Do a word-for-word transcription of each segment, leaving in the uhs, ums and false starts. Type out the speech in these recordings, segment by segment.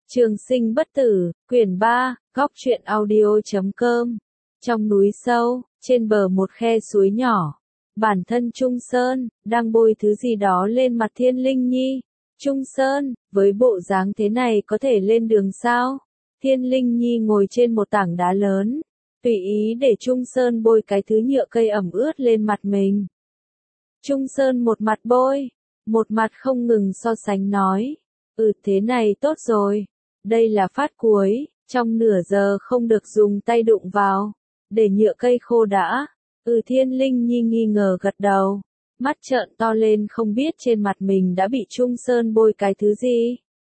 Trường sinh bất tử, quyển ba, góc truyện audio chấm com. Trong núi sâu, trên bờ một khe suối nhỏ, bản thân Trung Sơn, đang bôi thứ gì đó lên mặt Thiên Linh Nhi. Trung Sơn, với bộ dáng thế này có thể lên đường sao? Thiên Linh Nhi ngồi trên một tảng đá lớn, tùy ý để Trung Sơn bôi cái thứ nhựa cây ẩm ướt lên mặt mình. Trung Sơn một mặt bôi, một mặt không ngừng so sánh nói, ừ thế này tốt rồi, đây là phát cuối, trong nửa giờ không được dùng tay đụng vào, để nhựa cây khô đã. Ừ Thiên Linh Nhi nghi ngờ gật đầu, mắt trợn to lên không biết trên mặt mình đã bị Trung Sơn bôi cái thứ gì.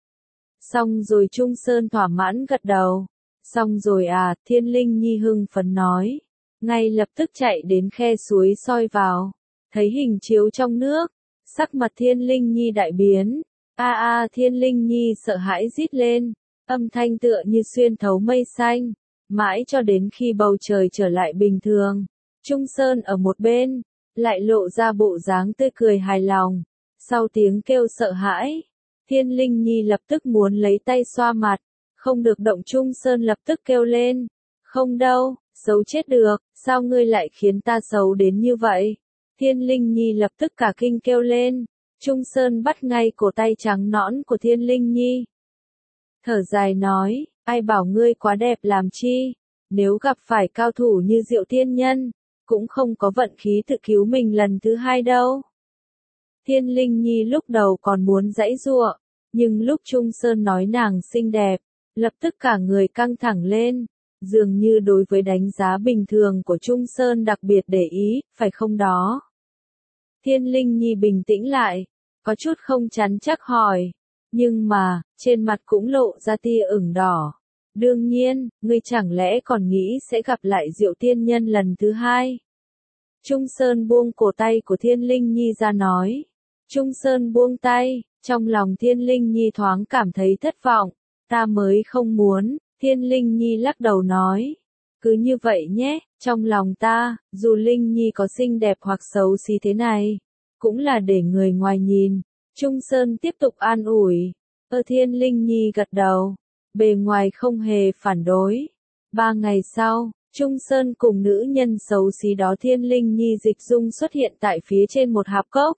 Xong rồi Trung Sơn thỏa mãn gật đầu, xong rồi à, Thiên Linh Nhi hưng phấn nói, ngay lập tức chạy đến khe suối soi vào, thấy hình chiếu trong nước, sắc mặt Thiên Linh Nhi đại biến, a a Thiên Linh Nhi sợ hãi rít lên, âm thanh tựa như xuyên thấu mây xanh, mãi cho đến khi bầu trời trở lại bình thường. Trung Sơn ở một bên, lại lộ ra bộ dáng tươi cười hài lòng, sau tiếng kêu sợ hãi, Thiên Linh Nhi lập tức muốn lấy tay xoa mặt, không được động. Trung Sơn lập tức kêu lên, không đâu, xấu chết được, sao ngươi lại khiến ta xấu đến như vậy? Thiên Linh Nhi lập tức cả kinh kêu lên, Trung Sơn bắt ngay cổ tay trắng nõn của Thiên Linh Nhi. Thở dài nói, ai bảo ngươi quá đẹp làm chi, nếu gặp phải cao thủ như Diệu Thiên Nhân, cũng không có vận khí tự cứu mình lần thứ hai đâu. Thiên Linh Nhi lúc đầu còn muốn giãy giụa, nhưng lúc Trung Sơn nói nàng xinh đẹp, lập tức cả người căng thẳng lên, dường như đối với đánh giá bình thường của Trung Sơn đặc biệt để ý, phải không đó? Thiên Linh Nhi bình tĩnh lại, có chút không chắn chắc hỏi, nhưng mà, trên mặt cũng lộ ra tia ửng đỏ. Đương nhiên, ngươi chẳng lẽ còn nghĩ sẽ gặp lại Diệu Thiên Nhân lần thứ hai? Trung Sơn buông cổ tay của Thiên Linh Nhi ra nói. Trung Sơn buông tay, trong lòng Thiên Linh Nhi thoáng cảm thấy thất vọng, ta mới không muốn. Thiên Linh Nhi lắc đầu nói, cứ như vậy nhé, trong lòng ta, dù Linh Nhi có xinh đẹp hoặc xấu xí thế này, cũng là để người ngoài nhìn. Trung Sơn tiếp tục an ủi, ơ Thiên Linh Nhi gật đầu, bề ngoài không hề phản đối. Ba ngày sau, Trung Sơn cùng nữ nhân xấu xí đó Thiên Linh Nhi dịch dung xuất hiện tại phía trên một hạp cốc.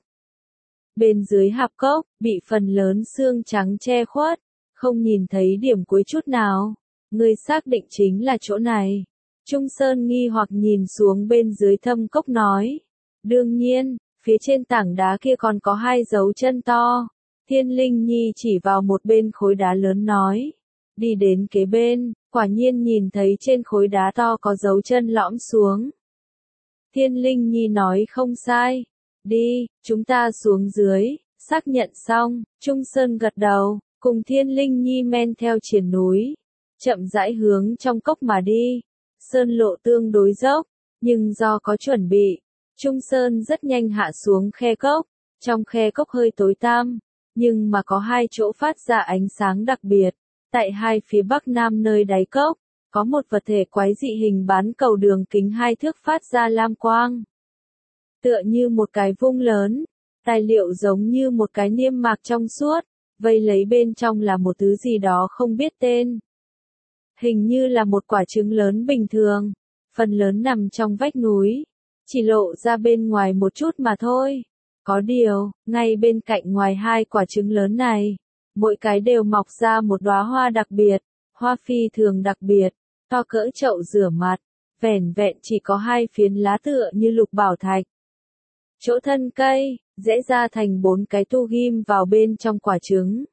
Bên dưới hạp cốc, bị phần lớn xương trắng che khuất, không nhìn thấy điểm cuối chút nào. Ngươi xác định chính là chỗ này. Trung Sơn nghi hoặc nhìn xuống bên dưới thâm cốc nói. Đương nhiên, phía trên tảng đá kia còn có hai dấu chân to. Thiên Linh Nhi chỉ vào một bên khối đá lớn nói. Đi đến kế bên, quả nhiên nhìn thấy trên khối đá to có dấu chân lõm xuống. Thiên Linh Nhi nói không sai. Đi, chúng ta xuống dưới. Xác nhận xong, Trung Sơn gật đầu, cùng Thiên Linh Nhi men theo triền núi, chậm rãi hướng trong cốc mà đi. Sơn lộ tương đối dốc, nhưng do có chuẩn bị, Trung Sơn rất nhanh hạ xuống khe cốc. Trong khe cốc hơi tối tăm, nhưng mà có hai chỗ phát ra ánh sáng đặc biệt. Tại hai phía bắc nam nơi đáy cốc, có một vật thể quái dị hình bán cầu đường kính hai thước phát ra lam quang. Tựa như một cái vung lớn, tài liệu giống như một cái niêm mạc trong suốt, vây lấy bên trong là một thứ gì đó không biết tên. Hình như là một quả trứng lớn bình thường, phần lớn nằm trong vách núi, chỉ lộ ra bên ngoài một chút mà thôi. Có điều, ngay bên cạnh ngoài hai quả trứng lớn này, mỗi cái đều mọc ra một đóa hoa đặc biệt, hoa phi thường đặc biệt, to cỡ chậu rửa mặt, vẻn vẹn chỉ có hai phiến lá tựa như lục bảo thạch. Chỗ thân cây, rẽ ra thành bốn cái tu ghim vào bên trong quả trứng.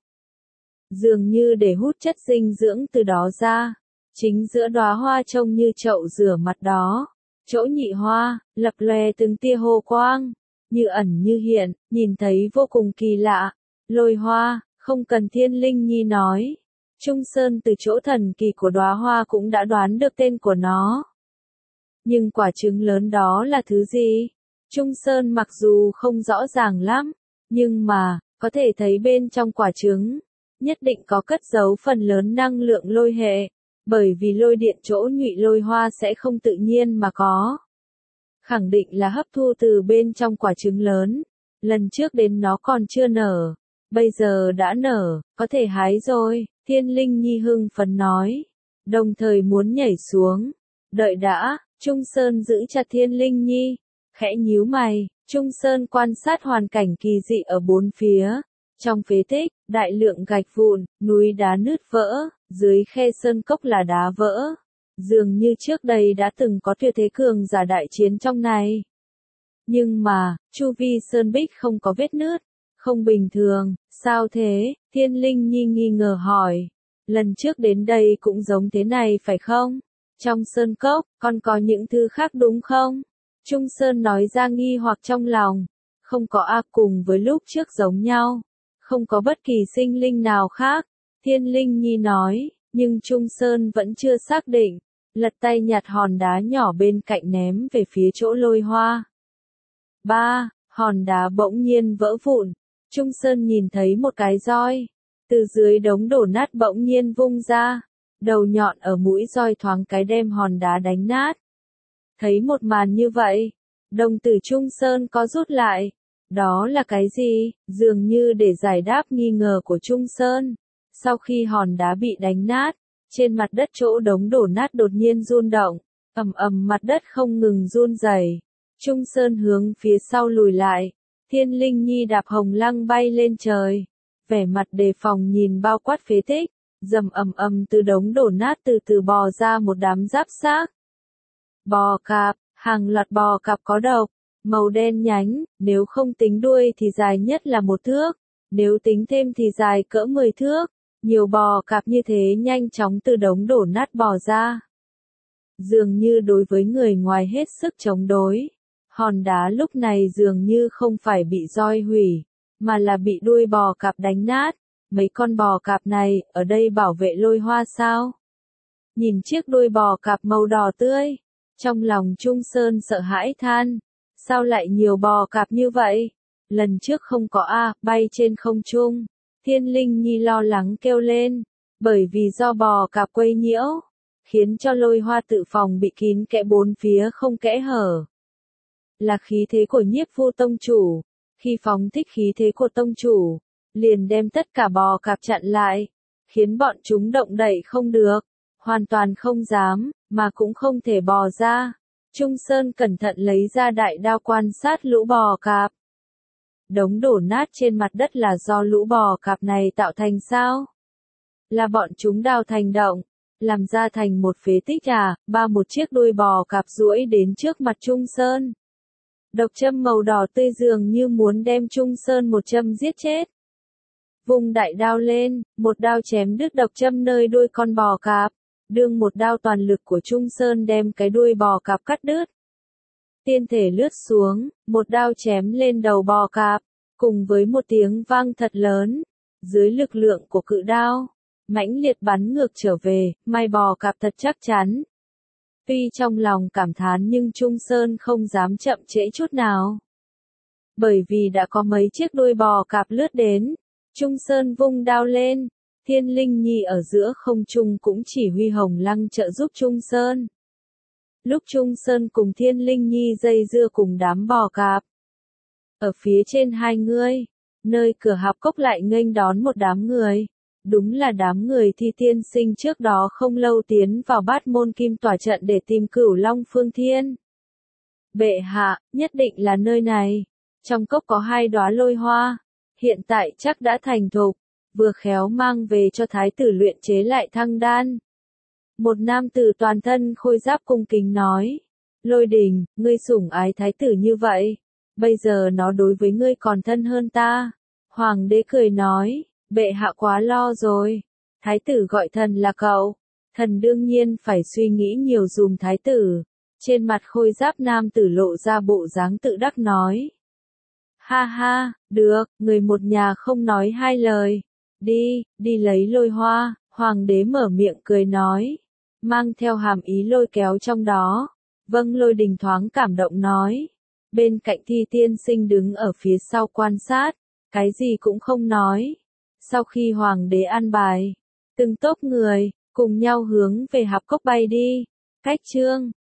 Dường như để hút chất dinh dưỡng từ đó ra. Chính giữa đóa hoa trông như chậu rửa mặt đó, chỗ nhị hoa, lập lòe từng tia hồ quang, như ẩn như hiện, nhìn thấy vô cùng kỳ lạ. Lôi hoa, không cần Thiên Linh Nhi nói. Trung Sơn từ chỗ thần kỳ của đóa hoa cũng đã đoán được tên của nó. Nhưng quả trứng lớn đó là thứ gì? Trung Sơn mặc dù không rõ ràng lắm, nhưng mà, có thể thấy bên trong quả trứng, nhất định có cất giấu phần lớn năng lượng lôi hệ, bởi vì lôi điện chỗ nhụy lôi hoa sẽ không tự nhiên mà có. Khẳng định là hấp thu từ bên trong quả trứng lớn, lần trước đến nó còn chưa nở, Bây giờ đã nở, có thể hái rồi, Thiên Linh Nhi hưng phấn nói, đồng thời muốn nhảy xuống. Đợi đã, Trung Sơn giữ chặt Thiên Linh Nhi, khẽ nhíu mày, Trung Sơn quan sát hoàn cảnh kỳ dị ở bốn phía. Trong phế tích, đại lượng gạch vụn, núi đá nứt vỡ, dưới khe sơn cốc là đá vỡ. Dường như trước đây đã từng có tuyệt thế cường giả đại chiến trong này. Nhưng mà, chu vi sơn bích không có vết nứt, không bình thường, sao thế? Thiên Linh Nhi nghi ngờ hỏi. Lần trước đến đây cũng giống thế này phải không? Trong sơn cốc, còn có những thứ khác đúng không? Trung Sơn nói ra nghi hoặc trong lòng. Không có a cùng với lúc trước giống nhau. Không có bất kỳ sinh linh nào khác. Thiên Linh Nhi nói, nhưng Trung Sơn vẫn chưa xác định. Lật tay nhặt hòn đá nhỏ bên cạnh ném về phía chỗ lôi hoa. Ba, hòn đá bỗng nhiên vỡ vụn. Trung Sơn nhìn thấy một cái roi. Từ dưới đống đổ nát bỗng nhiên vung ra. Đầu nhọn ở mũi roi thoáng cái đem hòn đá đánh nát. Thấy một màn như vậy, đồng tử Trung Sơn có rút lại. Đó là cái gì? Dường như để giải đáp nghi ngờ của Trung Sơn. Sau khi hòn đá bị đánh nát, trên mặt đất chỗ đống đổ nát đột nhiên rung động, ầm ầm mặt đất không ngừng run rẩy. Trung Sơn hướng phía sau lùi lại, Thiên Linh Nhi đạp hồng lăng bay lên trời, vẻ mặt đề phòng nhìn bao quát phế tích, rầm ầm ầm từ đống đổ nát từ từ bò ra một đám giáp xác. Bò cạp, hàng loạt bò cạp có độc, màu đen nhánh, nếu không tính đuôi thì dài nhất là một thước, nếu tính thêm thì dài cỡ mười thước. Nhiều bò cạp như thế nhanh chóng từ đống đổ nát bò ra. Dường như đối với người ngoài hết sức chống đối. Hòn đá lúc này dường như không phải bị roi hủy, mà là bị đuôi bò cạp đánh nát. Mấy con bò cạp này, ở đây bảo vệ lôi hoa sao? Nhìn chiếc đuôi bò cạp màu đỏ tươi, trong lòng Trung Sơn sợ hãi than. Sao lại nhiều bò cạp như vậy? Lần trước không có a, bay trên không trung. Thiên Linh Nhi lo lắng kêu lên, bởi vì do bò cạp quấy nhiễu, khiến cho lôi hoa tự phòng bị kín kẽ bốn phía không kẽ hở. Là khí thế của Nhiếp Vu tông chủ, khi phóng thích khí thế của tông chủ, liền đem tất cả bò cạp chặn lại, khiến bọn chúng động đậy không được, hoàn toàn không dám, mà cũng không thể bò ra. Trung Sơn cẩn thận lấy ra đại đao quan sát lũ bò cạp. Đống đổ nát trên mặt đất là do lũ bò cạp này tạo thành sao? Là bọn chúng đào thành động, làm ra thành một phế tích à? Ba một chiếc đuôi bò cạp duỗi đến trước mặt Trung Sơn. Độc châm màu đỏ tươi dường như muốn đem Trung Sơn một châm giết chết. Vùng đại đao lên, một đao chém đứt độc châm nơi đuôi con bò cạp. Đương một đao toàn lực của Trung Sơn đem cái đuôi bò cạp cắt đứt. Tiên thể lướt xuống, một đao chém lên đầu bò cạp, cùng với một tiếng vang thật lớn. Dưới lực lượng của cự đao, mãnh liệt bắn ngược trở về, may bò cạp thật chắc chắn. Tuy trong lòng cảm thán nhưng Trung Sơn không dám chậm trễ chút nào. Bởi vì đã có mấy chiếc đuôi bò cạp lướt đến, Trung Sơn vung đao lên, Thiên Linh Nhi ở giữa không trung cũng chỉ huy hồng lăng trợ giúp Trung Sơn. Lúc Trung Sơn cùng Thiên Linh Nhi dây dưa cùng đám bò cạp. Ở phía trên hai người, nơi cửa hạp cốc lại nghênh đón một đám người. Đúng là đám người Thi Tiên Sinh trước đó không lâu tiến vào Bát Môn Kim Tỏa trận để tìm Cửu Long Phương Thiên. Bệ hạ, nhất định là nơi này. Trong cốc có hai đóa lôi hoa, hiện tại chắc đã thành thục, vừa khéo mang về cho thái tử luyện chế lại thăng đan. Một nam tử toàn thân khôi giáp cung kính nói, Lôi Đình, ngươi sủng ái thái tử như vậy, bây giờ nó đối với ngươi còn thân hơn ta. Hoàng đế cười nói, bệ hạ quá lo rồi, thái tử gọi thần là cậu, thần đương nhiên phải suy nghĩ nhiều dùm thái tử. Trên mặt khôi giáp nam tử lộ ra bộ dáng tự đắc nói. Ha ha, được, người một nhà không nói hai lời. Đi, đi lấy lôi hoa, hoàng đế mở miệng cười nói. Mang theo hàm ý lôi kéo trong đó. Vâng, Lôi Đình thoáng cảm động nói. Bên cạnh Thi Tiên Sinh đứng ở phía sau quan sát, cái gì cũng không nói. Sau khi hoàng đế an bài, từng tốp người, cùng nhau hướng về hạp cốc bay đi. Cách chương